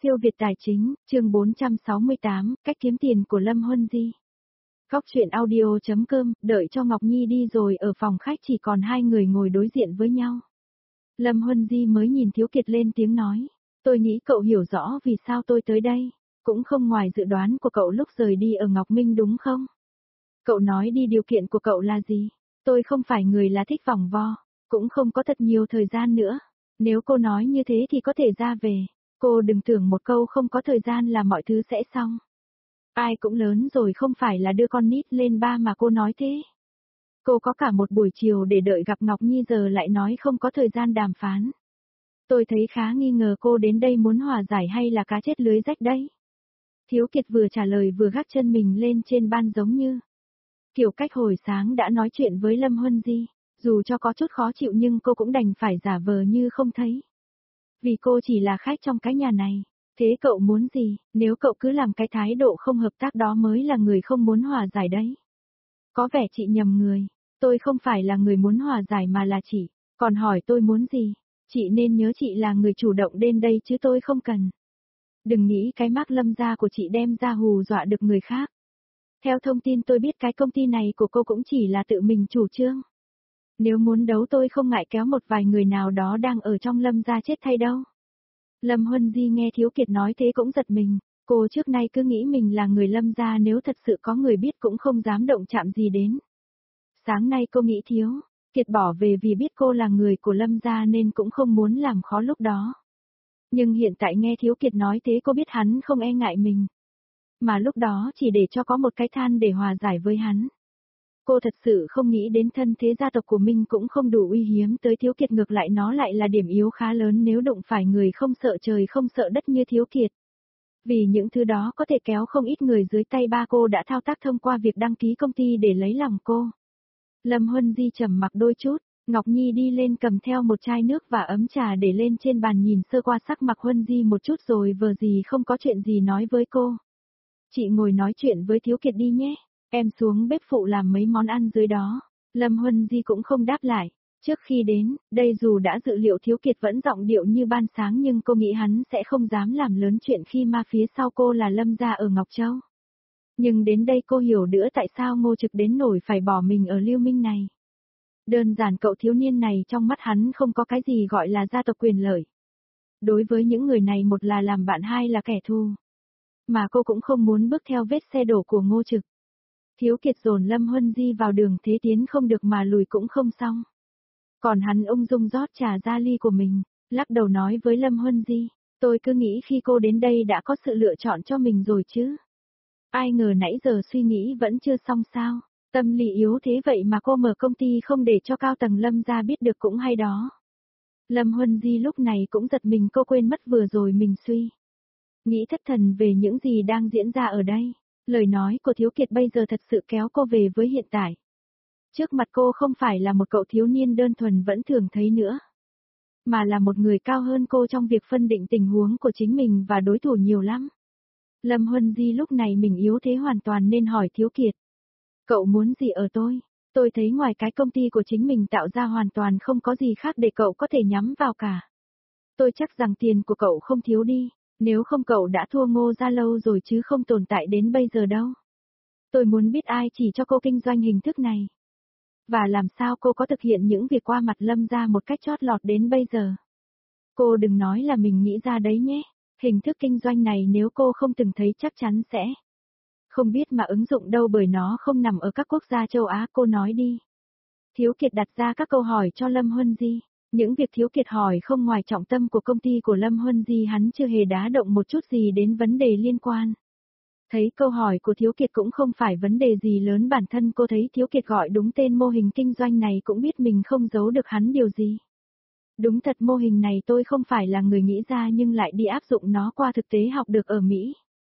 Siêu Việt Tài Chính, chương 468, cách kiếm tiền của Lâm Huân Di. Góc truyện audio.com, đợi cho Ngọc Nhi đi rồi ở phòng khách chỉ còn hai người ngồi đối diện với nhau. Lâm Huân Di mới nhìn Thiếu Kiệt lên tiếng nói, tôi nghĩ cậu hiểu rõ vì sao tôi tới đây, cũng không ngoài dự đoán của cậu lúc rời đi ở Ngọc Minh đúng không? Cậu nói đi điều kiện của cậu là gì? Tôi không phải người là thích vòng vo, cũng không có thật nhiều thời gian nữa. Nếu cô nói như thế thì có thể ra về. Cô đừng tưởng một câu không có thời gian là mọi thứ sẽ xong. Ai cũng lớn rồi không phải là đưa con nít lên ba mà cô nói thế. Cô có cả một buổi chiều để đợi gặp Ngọc Nhi giờ lại nói không có thời gian đàm phán. Tôi thấy khá nghi ngờ cô đến đây muốn hòa giải hay là cá chết lưới rách đấy. Thiếu Kiệt vừa trả lời vừa gác chân mình lên trên ban giống như kiểu cách hồi sáng đã nói chuyện với Lâm Huân Di. Dù cho có chút khó chịu nhưng cô cũng đành phải giả vờ như không thấy. Vì cô chỉ là khách trong cái nhà này. Thế cậu muốn gì, nếu cậu cứ làm cái thái độ không hợp tác đó mới là người không muốn hòa giải đấy. Có vẻ chị nhầm người. Tôi không phải là người muốn hòa giải mà là chị. Còn hỏi tôi muốn gì? Chị nên nhớ chị là người chủ động đến đây chứ tôi không cần. Đừng nghĩ cái mác Lâm gia của chị đem ra hù dọa được người khác. Theo thông tin tôi biết cái công ty này của cô cũng chỉ là tự mình chủ trương. Nếu muốn đấu tôi không ngại kéo một vài người nào đó đang ở trong Lâm gia chết thay đâu. Lâm Huân Di nghe Thiếu Kiệt nói thế cũng giật mình, cô trước nay cứ nghĩ mình là người Lâm gia nếu thật sự có người biết cũng không dám động chạm gì đến. Sáng nay cô nghĩ Thiếu Kiệt bỏ về vì biết cô là người của Lâm gia nên cũng không muốn làm khó lúc đó. Nhưng hiện tại nghe Thiếu Kiệt nói thế cô biết hắn không e ngại mình. Mà lúc đó chỉ để cho có một cái than để hòa giải với hắn. Cô thật sự không nghĩ đến thân thế gia tộc của mình cũng không đủ uy hiếm tới Thiếu Kiệt, ngược lại nó lại là điểm yếu khá lớn nếu đụng phải người không sợ trời không sợ đất như Thiếu Kiệt. Vì những thứ đó có thể kéo không ít người dưới tay ba cô đã thao tác thông qua việc đăng ký công ty để lấy lòng cô. Lâm Huân Di trầm mặc đôi chút, Ngọc Nhi đi lên cầm theo một chai nước và ấm trà để lên trên bàn nhìn sơ qua sắc mặt Huân Di một chút rồi vờ gì không có chuyện gì nói với cô. Chị ngồi nói chuyện với Thiếu Kiệt đi nhé. Em xuống bếp phụ làm mấy món ăn dưới đó. Lâm Huân Di cũng không đáp lại. Trước khi đến, đây dù đã dự liệu Thiếu Kiệt vẫn giọng điệu như ban sáng nhưng cô nghĩ hắn sẽ không dám làm lớn chuyện khi mà phía sau cô là Lâm gia ở Ngọc Châu. Nhưng đến đây cô hiểu nữa tại sao Ngô Trực đến nổi phải bỏ mình ở Lưu Minh này. Đơn giản cậu thiếu niên này trong mắt hắn không có cái gì gọi là gia tộc quyền lợi. Đối với những người này một là làm bạn hai là kẻ thù. Mà cô cũng không muốn bước theo vết xe đổ của Ngô Trực. Thiếu Kiệt dồn Lâm Huân Di vào đường thế tiến không được mà lùi cũng không xong. Còn hắn ung dung rót trà ra ly của mình, lắc đầu nói với Lâm Huân Di, tôi cứ nghĩ khi cô đến đây đã có sự lựa chọn cho mình rồi chứ. Ai ngờ nãy giờ suy nghĩ vẫn chưa xong sao, tâm lý yếu thế vậy mà cô mở công ty không để cho cao tầng Lâm gia biết được cũng hay đó. Lâm Huân Di lúc này cũng giật mình, cô quên mất vừa rồi mình suy nghĩ thất thần về những gì đang diễn ra ở đây. Lời nói của Thiếu Kiệt bây giờ thật sự kéo cô về với hiện tại. Trước mặt cô không phải là một cậu thiếu niên đơn thuần vẫn thường thấy nữa. Mà là một người cao hơn cô trong việc phân định tình huống của chính mình và đối thủ nhiều lắm. Lâm Huân Di lúc này mình yếu thế hoàn toàn nên hỏi Thiếu Kiệt. Cậu muốn gì ở tôi? Tôi thấy ngoài cái công ty của chính mình tạo ra hoàn toàn không có gì khác để cậu có thể nhắm vào cả. Tôi chắc rằng tiền của cậu không thiếu đi. Nếu không cậu đã thua Ngô gia lâu rồi chứ không tồn tại đến bây giờ đâu. Tôi muốn biết ai chỉ cho cô kinh doanh hình thức này. Và làm sao cô có thực hiện những việc qua mặt Lâm gia một cách chót lọt đến bây giờ. Cô đừng nói là mình nghĩ ra đấy nhé. Hình thức kinh doanh này nếu cô không từng thấy chắc chắn sẽ không biết mà ứng dụng đâu bởi nó không nằm ở các quốc gia châu Á, cô nói đi. Thiếu Kiệt đặt ra các câu hỏi cho Lâm Huân Di. Những việc Thiếu Kiệt hỏi không ngoài trọng tâm của công ty của Lâm Huân Di, hắn chưa hề đá động một chút gì đến vấn đề liên quan. Thấy câu hỏi của Thiếu Kiệt cũng không phải vấn đề gì lớn, bản thân cô thấy Thiếu Kiệt gọi đúng tên mô hình kinh doanh này cũng biết mình không giấu được hắn điều gì. Đúng thật, mô hình này tôi không phải là người nghĩ ra nhưng lại đi áp dụng nó qua thực tế học được ở Mỹ.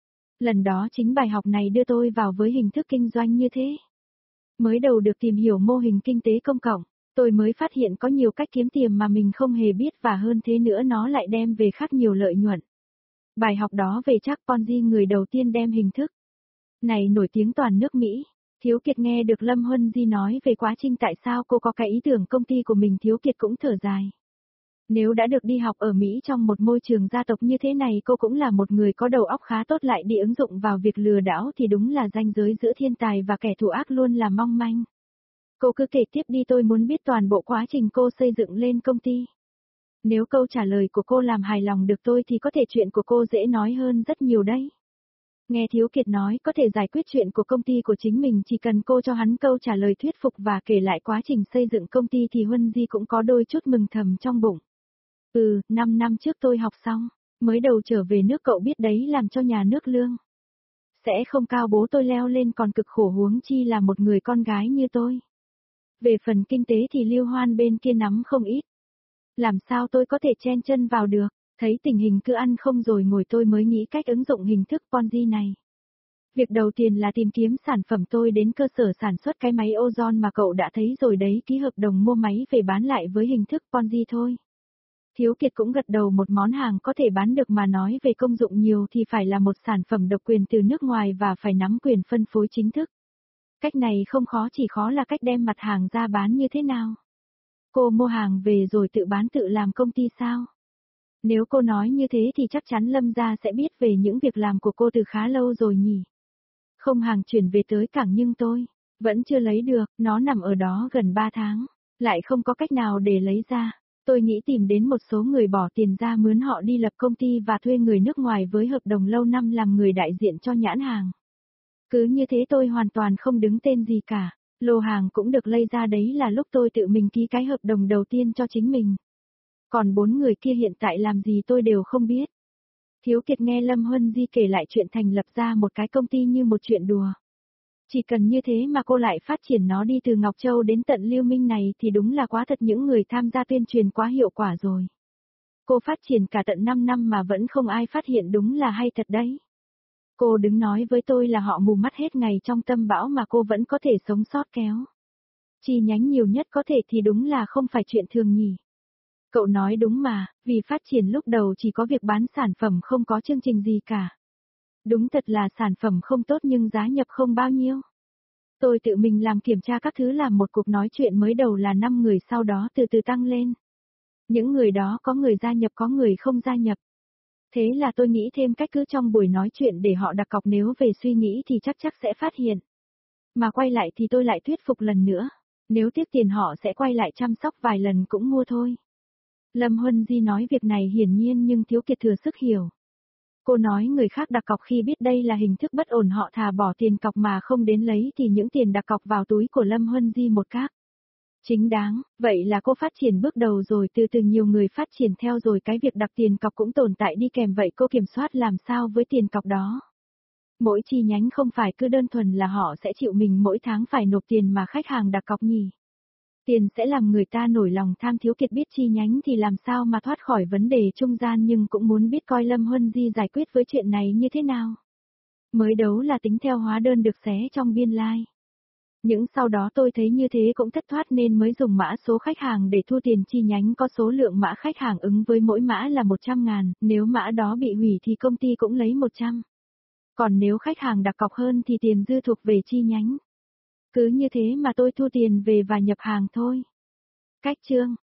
Lần đó chính bài học này đưa tôi vào với hình thức kinh doanh như thế. Mới đầu được tìm hiểu mô hình kinh tế công cộng, tôi mới phát hiện có nhiều cách kiếm tiền mà mình không hề biết và hơn thế nữa nó lại đem về khác nhiều lợi nhuận. Bài học đó về Jack Ponzi, người đầu tiên đem hình thức này nổi tiếng toàn nước Mỹ. Thiếu Kiệt nghe được Lâm Huân Di nói về quá trình tại sao cô có cái ý tưởng công ty của mình, Thiếu Kiệt cũng thở dài. Nếu đã được đi học ở Mỹ trong một môi trường gia tộc như thế này, cô cũng là một người có đầu óc khá tốt, lại đi ứng dụng vào việc lừa đảo thì đúng là ranh giới giữa thiên tài và kẻ thù ác luôn là mong manh. Cô cứ kể tiếp đi, tôi muốn biết toàn bộ quá trình cô xây dựng lên công ty. Nếu câu trả lời của cô làm hài lòng được tôi thì có thể chuyện của cô dễ nói hơn rất nhiều đấy. Nghe Thiếu Kiệt nói có thể giải quyết chuyện của công ty của chính mình, chỉ cần cô cho hắn câu trả lời thuyết phục và kể lại quá trình xây dựng công ty thì Huân Di cũng có đôi chút mừng thầm trong bụng. 5 năm trước tôi học xong, mới đầu trở về nước, cậu biết đấy, làm cho nhà nước lương sẽ không cao, bố tôi leo lên còn cực khổ, huống chi là một người con gái như tôi. Về phần kinh tế thì Lưu Hoan bên kia nắm không ít. Làm sao tôi có thể chen chân vào được, thấy tình hình cứ ăn không rồi ngồi, tôi mới nghĩ cách ứng dụng hình thức Ponzi này. Việc đầu tiên là tìm kiếm sản phẩm, tôi đến cơ sở sản xuất cái máy ozone mà cậu đã thấy rồi đấy, ký hợp đồng mua máy về bán lại với hình thức Ponzi thôi. Thiếu Kiệt cũng gật đầu, một món hàng có thể bán được mà nói về công dụng nhiều thì phải là một sản phẩm độc quyền từ nước ngoài và phải nắm quyền phân phối chính thức. Cách này không khó, chỉ khó là cách đem mặt hàng ra bán như thế nào. Cô mua hàng về rồi tự bán tự làm công ty sao? Nếu cô nói như thế thì chắc chắn Lâm gia sẽ biết về những việc làm của cô từ khá lâu rồi nhỉ. Không, hàng chuyển về tới cảng nhưng tôi vẫn chưa lấy được, nó nằm ở đó gần 3 tháng, lại không có cách nào để lấy ra. Tôi nghĩ tìm đến một số người bỏ tiền ra mướn họ đi lập công ty và thuê người nước ngoài với hợp đồng lâu năm làm người đại diện cho nhãn hàng. Cứ như thế tôi hoàn toàn không đứng tên gì cả. Lô hàng cũng được lây ra, đấy là lúc tôi tự mình ký cái hợp đồng đầu tiên cho chính mình. Còn 4 người kia hiện tại làm gì tôi đều không biết. Thiếu Kiệt nghe Lâm Huân Di kể lại chuyện thành lập ra một cái công ty như một chuyện đùa. Chỉ cần như thế mà cô lại phát triển nó đi từ Ngọc Châu đến tận Lưu Minh này thì đúng là quá thật, những người tham gia tuyên truyền quá hiệu quả rồi. Cô phát triển cả tận 5 năm mà vẫn không ai phát hiện, đúng là hay thật đấy. Cô đừng nói với tôi là họ mù mắt hết ngày trong tâm bão mà cô vẫn có thể sống sót kéo chi nhánh nhiều nhất có thể thì đúng là không phải chuyện thường nhỉ. Cậu nói đúng mà, vì phát triển lúc đầu chỉ có việc bán sản phẩm, không có chương trình gì cả. Đúng thật là sản phẩm không tốt nhưng giá nhập không bao nhiêu. Tôi tự mình làm kiểm tra các thứ, làm một cuộc nói chuyện mới đầu là 5 người, sau đó từ từ tăng lên. Những người đó có người gia nhập có người không gia nhập. Thế là tôi nghĩ thêm cách, cứ trong buổi nói chuyện để họ đặt cọc, nếu về suy nghĩ thì chắc sẽ phát hiện. Mà quay lại thì tôi lại thuyết phục lần nữa. Nếu tiếc tiền họ sẽ quay lại chăm sóc vài lần cũng mua thôi. Lâm Huân Di nói việc này hiển nhiên nhưng Thiếu Kiệt thừa sức hiểu. Cô nói người khác đặt cọc khi biết đây là hình thức bất ổn họ thà bỏ tiền cọc mà không đến lấy thì những tiền đặt cọc vào túi của Lâm Huân Di một các. Chính đáng, vậy là cô phát triển bước đầu rồi, từ từ nhiều người phát triển theo rồi cái việc đặt tiền cọc cũng tồn tại đi kèm, vậy cô kiểm soát làm sao với tiền cọc đó? Mỗi chi nhánh không phải cứ đơn thuần là họ sẽ chịu mình mỗi tháng phải nộp tiền mà khách hàng đặt cọc nhỉ? Tiền sẽ làm người ta nổi lòng tham. Thiếu Kiệt biết chi nhánh thì làm sao mà thoát khỏi vấn đề trung gian, nhưng cũng muốn biết coi Lâm Huân Di giải quyết với chuyện này như thế nào. Mới đấu là tính theo hóa đơn được xé trong biên lai. Nhưng sau đó tôi thấy như thế cũng thất thoát nên mới dùng mã số khách hàng để thu tiền. Chi nhánh có số lượng mã khách hàng ứng với mỗi mã là 100.000, nếu mã đó bị hủy thì công ty cũng lấy 100. Còn nếu khách hàng đặt cọc hơn thì tiền dư thuộc về chi nhánh. Cứ như thế mà tôi thu tiền về và nhập hàng thôi. Cách chương